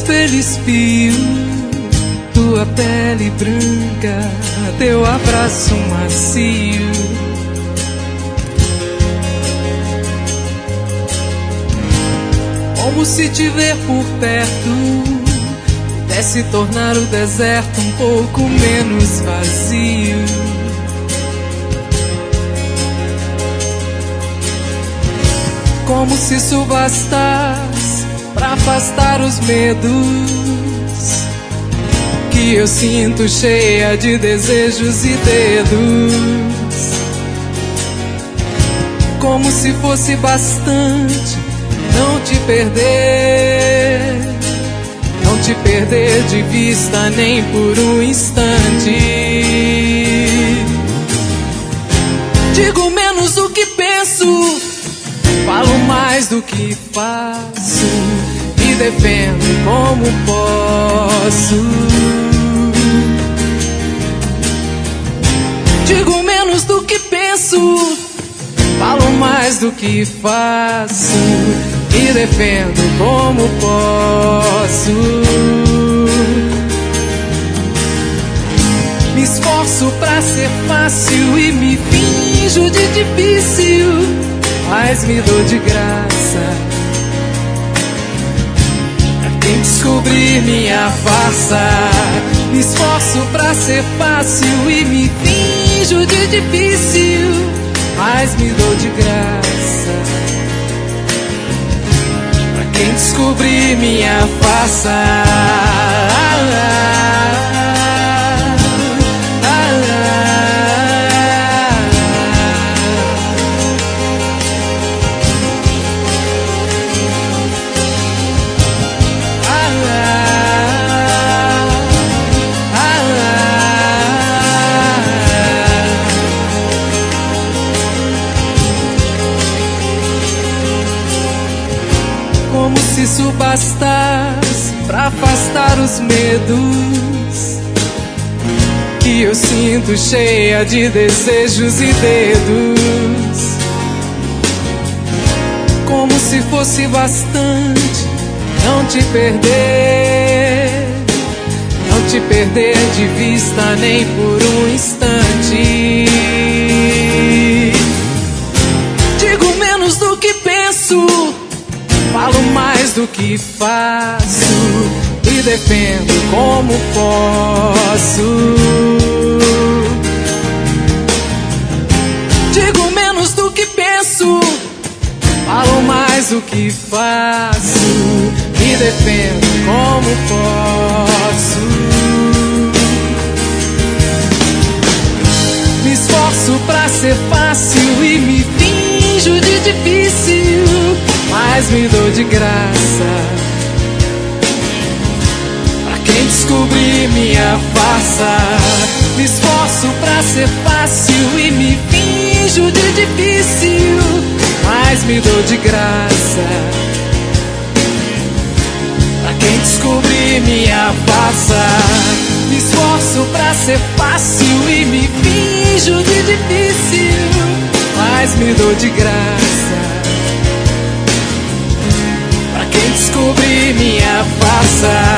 espelho espio tua pele branca, teu abraço macio. Como se te ver por perto pudesse tornar o deserto um pouco menos vazio. Como se isso bastasse pra afastar os medos que eu sinto, cheia de desejos e dedos. Como se fosse bastante não te perder, não te perder de vista nem por um instante. Digo menos do que penso, falo mais do que faço, me defendo como posso. Digo menos do que penso, falo mais do que faço, me defendo como posso. Me esforço pra ser fácil e me finjo de difícil, mas me dou de graça pra quem descobrir minha farsa. Me esforço pra ser fácil e me finjo de difícil, mas me dou de graça pra quem descobrir minha farsa. Como se isso bastasse pra afastar os medos que eu sinto, cheia de desejos e dedos. Como se fosse bastante não te perder, não te perder de vista nem por um instante. Digo menos do que penso, falo mais do que faço, me defendo como posso. Digo menos do que penso, falo mais do que faço, me defendo como posso. Me esforço pra ser fácil e me finjo de difícil, mas me dou de graça pra quem descobrir minha farsa. Me esforço pra ser fácil e me finjo de difícil, mas me dou de graça pra quem descobrir minha farsa. Me esforço pra ser fácil e me finjo de difícil, mas me dou de graça pra quem descobrir minha farsa.